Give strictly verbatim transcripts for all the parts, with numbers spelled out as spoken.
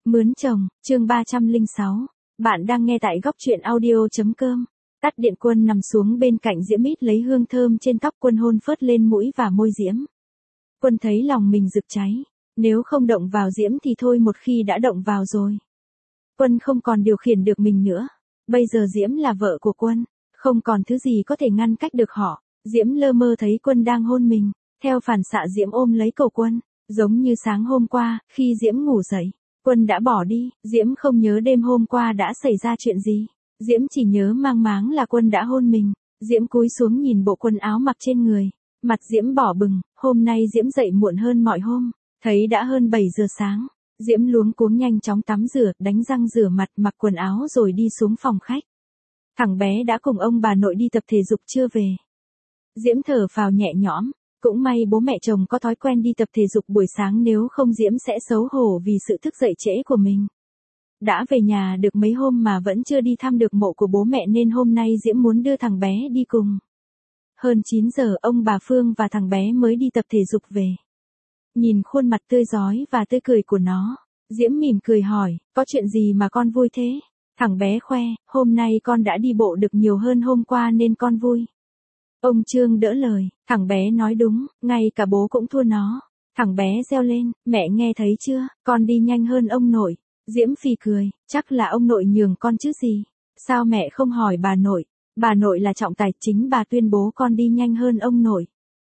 Mướn chồng, chương ba trăm lẻ sáu. Bạn đang nghe tại góc truyện audio.com. Tắt điện. Quân nằm xuống bên cạnh Diễm ít lấy hương thơm trên tóc Quân hôn phớt lên mũi và môi Diễm. Quân thấy lòng mình rực cháy. Nếu không động vào Diễm thì thôi, một khi đã động vào rồi, Quân không còn điều khiển được mình nữa. Bây giờ Diễm là vợ của Quân, không còn thứ gì có thể ngăn cách được họ. Diễm lơ mơ thấy Quân đang hôn mình, theo phản xạ Diễm ôm lấy cổ Quân, giống như sáng hôm qua, khi Diễm ngủ dậy, Quân đã bỏ đi. Diễm không nhớ đêm hôm qua đã xảy ra chuyện gì. Diễm chỉ nhớ mang máng là Quân đã hôn mình. Diễm cúi xuống nhìn bộ quần áo mặc trên người, mặt Diễm đỏ bừng. Hôm nay Diễm dậy muộn hơn mọi hôm, thấy đã hơn bảy giờ sáng. Diễm luống cuống nhanh chóng tắm rửa, đánh răng rửa mặt, mặc quần áo rồi đi xuống phòng khách. Thằng bé đã cùng ông bà nội đi tập thể dục chưa về. Diễm thở phào nhẹ nhõm, cũng may bố mẹ chồng có thói quen đi tập thể dục buổi sáng, nếu không Diễm sẽ xấu hổ vì sự thức dậy trễ của mình. Đã về nhà được mấy hôm mà vẫn chưa đi thăm được mộ của bố mẹ nên hôm nay Diễm muốn đưa thằng bé đi cùng. Hơn chín giờ ông bà Phương và thằng bé mới đi tập thể dục về. Nhìn khuôn mặt tươi rói và tươi cười của nó, Diễm mỉm cười hỏi, có chuyện gì mà con vui thế? Thằng bé khoe, hôm nay con đã đi bộ được nhiều hơn hôm qua nên con vui. Ông Trương đỡ lời, thằng bé nói đúng, ngay cả bố cũng thua nó. Thằng bé reo lên, mẹ nghe thấy chưa, con đi nhanh hơn ông nội. Diễm phì cười, chắc là ông nội nhường con chứ gì. Sao mẹ không hỏi bà nội? Bà nội là trọng tài, chính bà tuyên bố con đi nhanh hơn ông nội.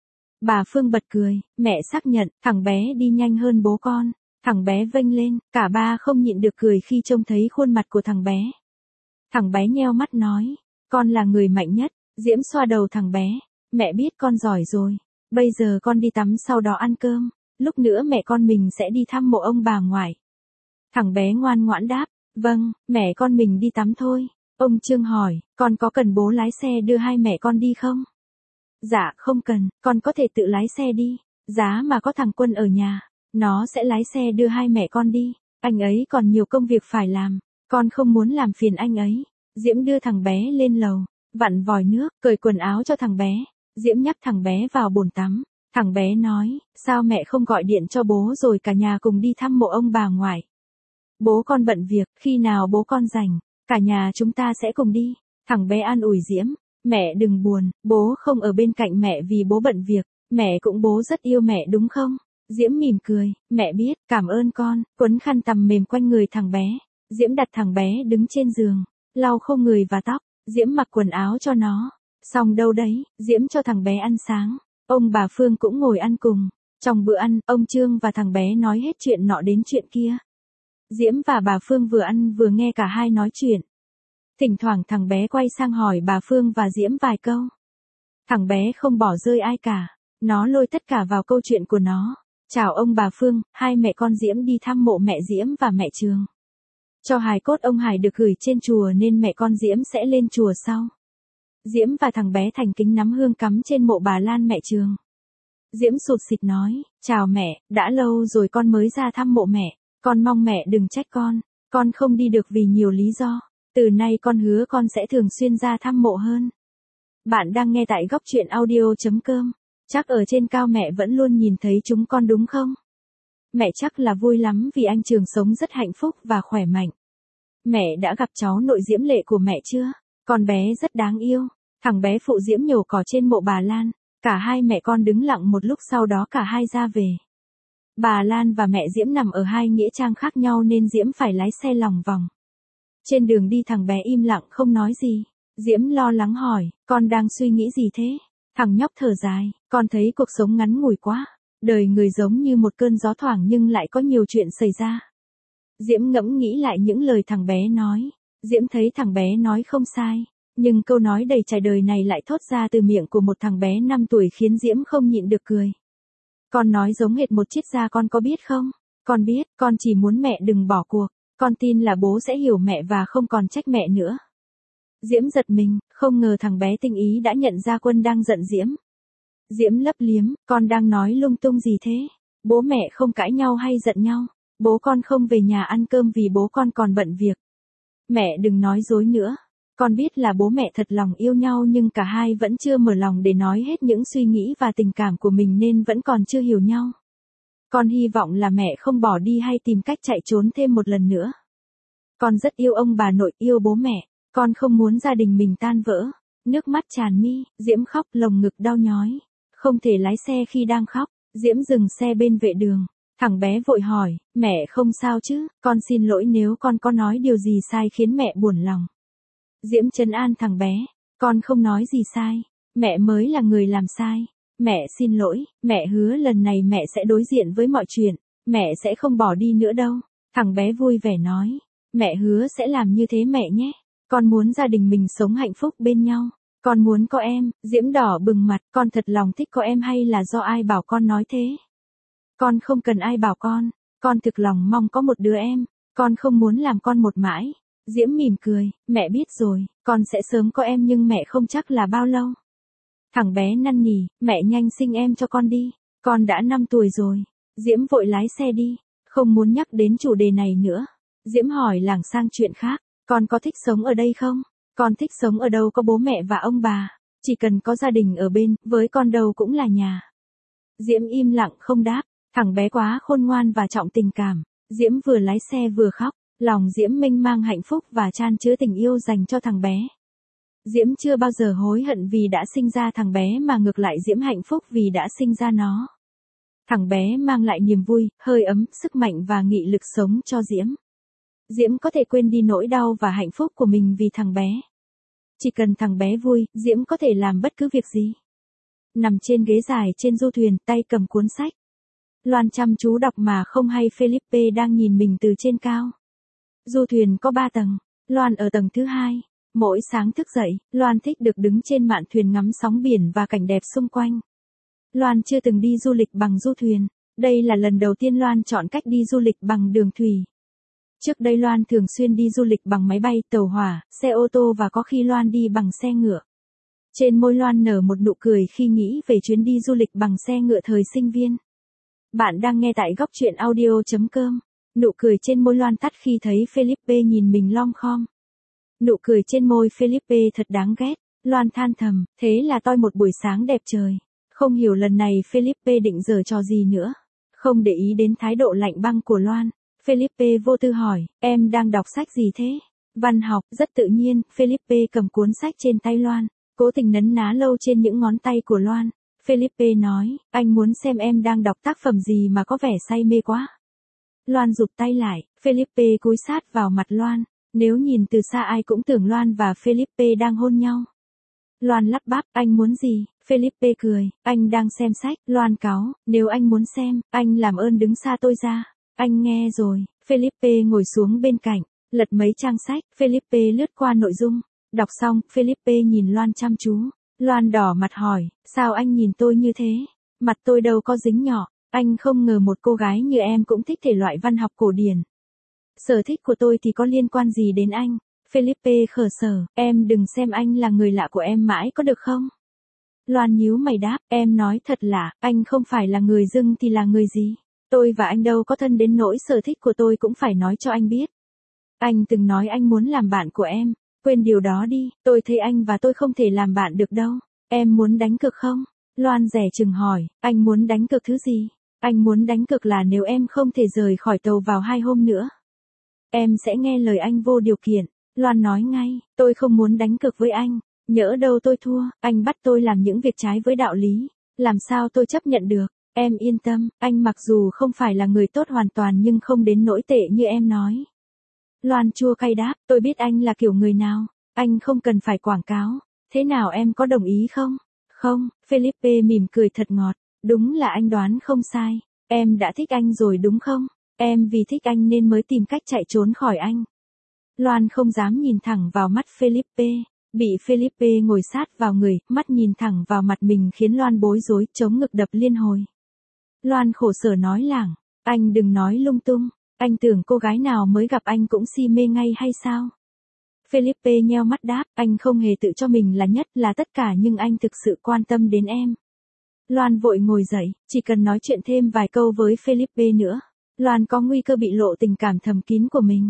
Bà Phương bật cười, mẹ xác nhận, thằng bé đi nhanh hơn bố con. Thằng bé vênh lên, cả ba không nhịn được cười khi trông thấy khuôn mặt của thằng bé. Thằng bé nheo mắt nói, con là người mạnh nhất. Diễm xoa đầu thằng bé, mẹ biết con giỏi rồi. Bây giờ con đi tắm sau đó ăn cơm. Lúc nữa mẹ con mình sẽ đi thăm mộ ông bà ngoại. Thằng bé ngoan ngoãn đáp, vâng, mẹ con mình đi tắm thôi. Ông Trương hỏi, con có cần bố lái xe đưa hai mẹ con đi không? Dạ không cần, con có thể tự lái xe đi. Giá mà có thằng Quân ở nhà, nó sẽ lái xe đưa hai mẹ con đi. Anh ấy còn nhiều công việc phải làm, con không muốn làm phiền anh ấy. Diễm đưa thằng bé lên lầu, vặn vòi nước, cởi quần áo cho thằng bé. Diễm nhắc thằng bé vào bồn tắm. Thằng bé nói, sao mẹ không gọi điện cho bố rồi cả nhà cùng đi thăm mộ ông bà ngoại? Bố con bận việc, khi nào bố con rảnh, cả nhà chúng ta sẽ cùng đi. Thằng bé an ủi Diễm, mẹ đừng buồn, bố không ở bên cạnh mẹ vì bố bận việc, mẹ cũng bố rất yêu mẹ đúng không? Diễm mỉm cười, mẹ biết, cảm ơn con. Quấn khăn tằm mềm quanh người thằng bé. Diễm đặt thằng bé đứng trên giường, lau khô người và tóc. Diễm mặc quần áo cho nó. Xong đâu đấy, Diễm cho thằng bé ăn sáng. Ông bà Phương cũng ngồi ăn cùng. Trong bữa ăn, ông Trương và thằng bé nói hết chuyện nọ đến chuyện kia. Diễm và bà Phương vừa ăn vừa nghe cả hai nói chuyện. Thỉnh thoảng thằng bé quay sang hỏi bà Phương và Diễm vài câu. Thằng bé không bỏ rơi ai cả. Nó lôi tất cả vào câu chuyện của nó. Chào ông bà Phương, hai mẹ con Diễm đi thăm mộ mẹ Diễm và mẹ Trường. Cho hài cốt ông Hải được gửi trên chùa nên mẹ con Diễm sẽ lên chùa sau. Diễm và thằng bé thành kính nắm hương cắm trên mộ bà Lan mẹ Trường. Diễm sụt sịt nói, chào mẹ, đã lâu rồi con mới ra thăm mộ mẹ. Con mong mẹ đừng trách con, con không đi được vì nhiều lý do. Từ nay con hứa con sẽ thường xuyên ra thăm mộ hơn. Bạn đang nghe tại góc truyện audio.com. Chắc ở trên cao mẹ vẫn luôn nhìn thấy chúng con đúng không? Mẹ chắc là vui lắm vì anh Trường sống rất hạnh phúc và khỏe mạnh. Mẹ đã gặp cháu nội Diễm Lệ của mẹ chưa? Con bé rất đáng yêu. Thằng bé phụ Diễm nhổ cỏ trên mộ bà Lan. Cả hai mẹ con đứng lặng một lúc, sau đó cả hai ra về. Bà Lan và mẹ Diễm nằm ở hai nghĩa trang khác nhau nên Diễm phải lái xe lòng vòng. Trên đường đi thằng bé im lặng không nói gì. Diễm lo lắng hỏi, con đang suy nghĩ gì thế? Thằng nhóc thở dài, con thấy cuộc sống ngắn ngủi quá. Đời người giống như một cơn gió thoảng nhưng lại có nhiều chuyện xảy ra. Diễm ngẫm nghĩ lại những lời thằng bé nói. Diễm thấy thằng bé nói không sai. Nhưng câu nói đầy trải đời này lại thốt ra từ miệng của một thằng bé năm tuổi khiến Diễm không nhịn được cười. Con nói giống hệt một triết gia, con có biết không? Con biết, con chỉ muốn mẹ đừng bỏ cuộc. Con tin là bố sẽ hiểu mẹ và không còn trách mẹ nữa. Diễm giật mình, không ngờ thằng bé tinh ý đã nhận ra Quân đang giận Diễm. Diễm lấp liếm, con đang nói lung tung gì thế? Bố mẹ không cãi nhau hay giận nhau. Bố con không về nhà ăn cơm vì bố con còn bận việc. Mẹ đừng nói dối nữa. Con biết là bố mẹ thật lòng yêu nhau nhưng cả hai vẫn chưa mở lòng để nói hết những suy nghĩ và tình cảm của mình nên vẫn còn chưa hiểu nhau. Con hy vọng là mẹ không bỏ đi hay tìm cách chạy trốn thêm một lần nữa. Con rất yêu ông bà nội, yêu bố mẹ. Con không muốn gia đình mình tan vỡ. Nước mắt tràn mi, Diễm khóc, lồng ngực đau nhói. Không thể lái xe khi đang khóc. Diễm dừng xe bên vệ đường. Thằng bé vội hỏi, mẹ không sao chứ, con xin lỗi nếu con có nói điều gì sai khiến mẹ buồn lòng. Diễm trấn an thằng bé, con không nói gì sai, mẹ mới là người làm sai. Mẹ xin lỗi, mẹ hứa lần này mẹ sẽ đối diện với mọi chuyện, mẹ sẽ không bỏ đi nữa đâu. Thằng bé vui vẻ nói, mẹ hứa sẽ làm như thế mẹ nhé. Con muốn gia đình mình sống hạnh phúc bên nhau. Con muốn có em. Diễm đỏ bừng mặt, con thật lòng thích có em hay là do ai bảo con nói thế? Con không cần ai bảo con, con thực lòng mong có một đứa em, con không muốn làm con một mãi. Diễm mỉm cười, mẹ biết rồi, con sẽ sớm có em nhưng mẹ không chắc là bao lâu. Thằng bé năn nỉ, mẹ nhanh sinh em cho con đi, con đã năm tuổi rồi. Diễm vội lái xe đi, không muốn nhắc đến chủ đề này nữa. Diễm hỏi lảng sang chuyện khác, con có thích sống ở đây không? Con thích sống ở đâu có bố mẹ và ông bà, chỉ cần có gia đình ở bên, với con đâu cũng là nhà. Diễm im lặng không đáp, thằng bé quá khôn ngoan và trọng tình cảm. Diễm vừa lái xe vừa khóc, lòng Diễm mênh mang hạnh phúc và chan chứa tình yêu dành cho thằng bé. Diễm chưa bao giờ hối hận vì đã sinh ra thằng bé mà ngược lại Diễm hạnh phúc vì đã sinh ra nó. Thằng bé mang lại niềm vui, hơi ấm, sức mạnh và nghị lực sống cho Diễm. Diễm có thể quên đi nỗi đau và hạnh phúc của mình vì thằng bé. Chỉ cần thằng bé vui, Diễm có thể làm bất cứ việc gì. Nằm trên ghế dài trên du thuyền, tay cầm cuốn sách. Loan chăm chú đọc mà không hay Felipe đang nhìn mình từ trên cao. Du thuyền có ba tầng, Loan ở tầng thứ hai. Mỗi sáng thức dậy, Loan thích được đứng trên mạn thuyền ngắm sóng biển và cảnh đẹp xung quanh. Loan chưa từng đi du lịch bằng du thuyền. Đây là lần đầu tiên Loan chọn cách đi du lịch bằng đường thủy. Trước đây Loan thường xuyên đi du lịch bằng máy bay, tàu hỏa, xe ô tô và có khi Loan đi bằng xe ngựa. Trên môi Loan nở một nụ cười khi nghĩ về chuyến đi du lịch bằng xe ngựa thời sinh viên. Bạn đang nghe tại góc truyện audio chấm com. Nụ cười trên môi Loan tắt khi thấy Felipe nhìn mình lom khom. Nụ cười trên môi Felipe thật đáng ghét. Loan than thầm, thế là toi một buổi sáng đẹp trời. Không hiểu lần này Felipe định giở trò gì nữa. Không để ý đến thái độ lạnh băng của Loan, Felipe vô tư hỏi, em đang đọc sách gì thế? Văn học. Rất tự nhiên, Felipe cầm cuốn sách trên tay Loan, cố tình nấn ná lâu trên những ngón tay của Loan. Felipe nói, anh muốn xem em đang đọc tác phẩm gì mà có vẻ say mê quá. Loan rụt tay lại, Felipe cúi sát vào mặt Loan. Nếu nhìn từ xa ai cũng tưởng Loan và Felipe đang hôn nhau. Loan lắp bắp, anh muốn gì? Felipe cười, anh đang xem sách. Loan cáu, nếu anh muốn xem, anh làm ơn đứng xa tôi ra. Anh nghe rồi. Felipe ngồi xuống bên cạnh, lật mấy trang sách. Felipe lướt qua nội dung. Đọc xong, Felipe nhìn Loan chăm chú. Loan đỏ mặt hỏi, sao anh nhìn tôi như thế? Mặt tôi đâu có dính nhỏ. Anh không ngờ một cô gái như em cũng thích thể loại văn học cổ điển. Sở thích của tôi thì có liên quan gì đến anh? Felipe khờ sở, em đừng xem anh là người lạ của em mãi có được không? Loan nhíu mày đáp, em nói thật lạ, anh không phải là người dưng thì là người gì? Tôi và anh đâu có thân đến nỗi sở thích của tôi cũng phải nói cho anh biết. Anh từng nói anh muốn làm bạn của em, quên điều đó đi, tôi thấy anh và tôi không thể làm bạn được đâu. Em muốn đánh cược không? Loan dè chừng hỏi, anh muốn đánh cược thứ gì? Anh muốn đánh cược là nếu em không thể rời khỏi tàu vào hai hôm nữa, em sẽ nghe lời anh vô điều kiện. Loan nói ngay, tôi không muốn đánh cược với anh, nhỡ đâu tôi thua, anh bắt tôi làm những việc trái với đạo lý, làm sao tôi chấp nhận được. Em yên tâm, anh mặc dù không phải là người tốt hoàn toàn nhưng không đến nỗi tệ như em nói. Loan chua cay đáp, tôi biết anh là kiểu người nào, anh không cần phải quảng cáo, thế nào em có đồng ý không? Không, Felipe mỉm cười thật ngọt, đúng là anh đoán không sai, em đã thích anh rồi đúng không? Em vì thích anh nên mới tìm cách chạy trốn khỏi anh. Loan không dám nhìn thẳng vào mắt Felipe, bị Felipe ngồi sát vào người, mắt nhìn thẳng vào mặt mình khiến Loan bối rối, chống ngực đập liên hồi. Loan khổ sở nói lảng, anh đừng nói lung tung, anh tưởng cô gái nào mới gặp anh cũng si mê ngay hay sao? Felipe nheo mắt đáp, anh không hề tự cho mình là nhất là tất cả nhưng anh thực sự quan tâm đến em. Loan vội ngồi dậy, chỉ cần nói chuyện thêm vài câu với Felipe nữa, Loan có nguy cơ bị lộ tình cảm thầm kín của mình.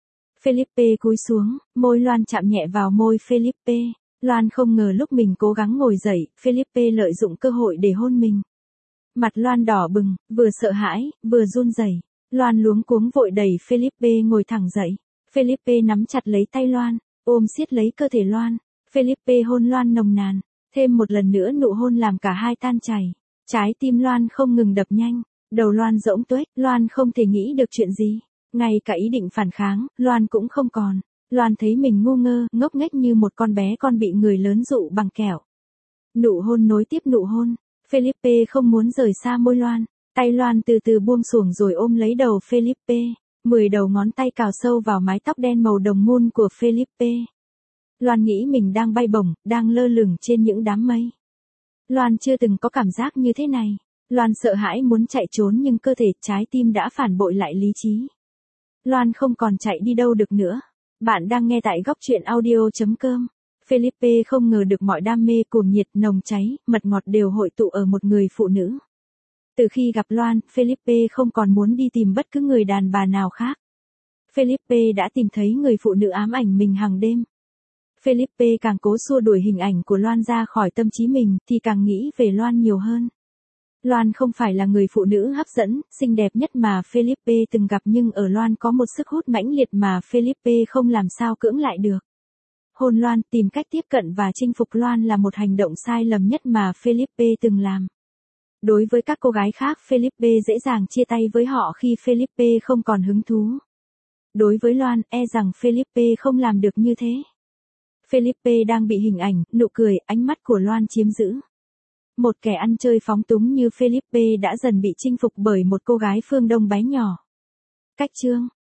Felipe cúi xuống, môi Loan chạm nhẹ vào môi Felipe. Loan không ngờ lúc mình cố gắng ngồi dậy, Felipe lợi dụng cơ hội để hôn mình. Mặt Loan đỏ bừng, vừa sợ hãi, vừa run rẩy. Loan luống cuống vội đẩy Felipe ngồi thẳng dậy. Felipe nắm chặt lấy tay Loan, ôm siết lấy cơ thể Loan. Felipe hôn Loan nồng nàn, thêm một lần nữa nụ hôn làm cả hai tan chảy. Trái tim Loan không ngừng đập nhanh, đầu Loan rỗng tuếch, Loan không thể nghĩ được chuyện gì. Ngay cả ý định phản kháng, Loan cũng không còn. Loan thấy mình ngu ngơ, ngốc nghếch như một con bé con bị người lớn dụ bằng kẹo. Nụ hôn nối tiếp nụ hôn. Felipe không muốn rời xa môi Loan. Tay Loan từ từ buông xuồng rồi ôm lấy đầu Felipe. Mười đầu ngón tay cào sâu vào mái tóc đen màu đồng mun của Felipe. Loan nghĩ mình đang bay bổng, đang lơ lửng trên những đám mây. Loan chưa từng có cảm giác như thế này. Loan sợ hãi muốn chạy trốn nhưng cơ thể trái tim đã phản bội lại lý trí. Loan không còn chạy đi đâu được nữa. Bạn đang nghe tại góc truyện audio.com. Felipe không ngờ được mọi đam mê cuồng nhiệt nồng cháy, mật ngọt đều hội tụ ở một người phụ nữ. Từ khi gặp Loan, Felipe không còn muốn đi tìm bất cứ người đàn bà nào khác. Felipe đã tìm thấy người phụ nữ ám ảnh mình hàng đêm. Felipe càng cố xua đuổi hình ảnh của Loan ra khỏi tâm trí mình thì càng nghĩ về Loan nhiều hơn. Loan không phải là người phụ nữ hấp dẫn, xinh đẹp nhất mà Felipe từng gặp nhưng ở Loan có một sức hút mãnh liệt mà Felipe không làm sao cưỡng lại được. Hôn Loan, tìm cách tiếp cận và chinh phục Loan là một hành động sai lầm nhất mà Felipe từng làm. Đối với các cô gái khác, Felipe dễ dàng chia tay với họ khi Felipe không còn hứng thú. Đối với Loan, e rằng Felipe không làm được như thế. Felipe đang bị hình ảnh, nụ cười, ánh mắt của Loan chiếm giữ. Một kẻ ăn chơi phóng túng như Felipe đã dần bị chinh phục bởi một cô gái phương Đông bé nhỏ. Cách chương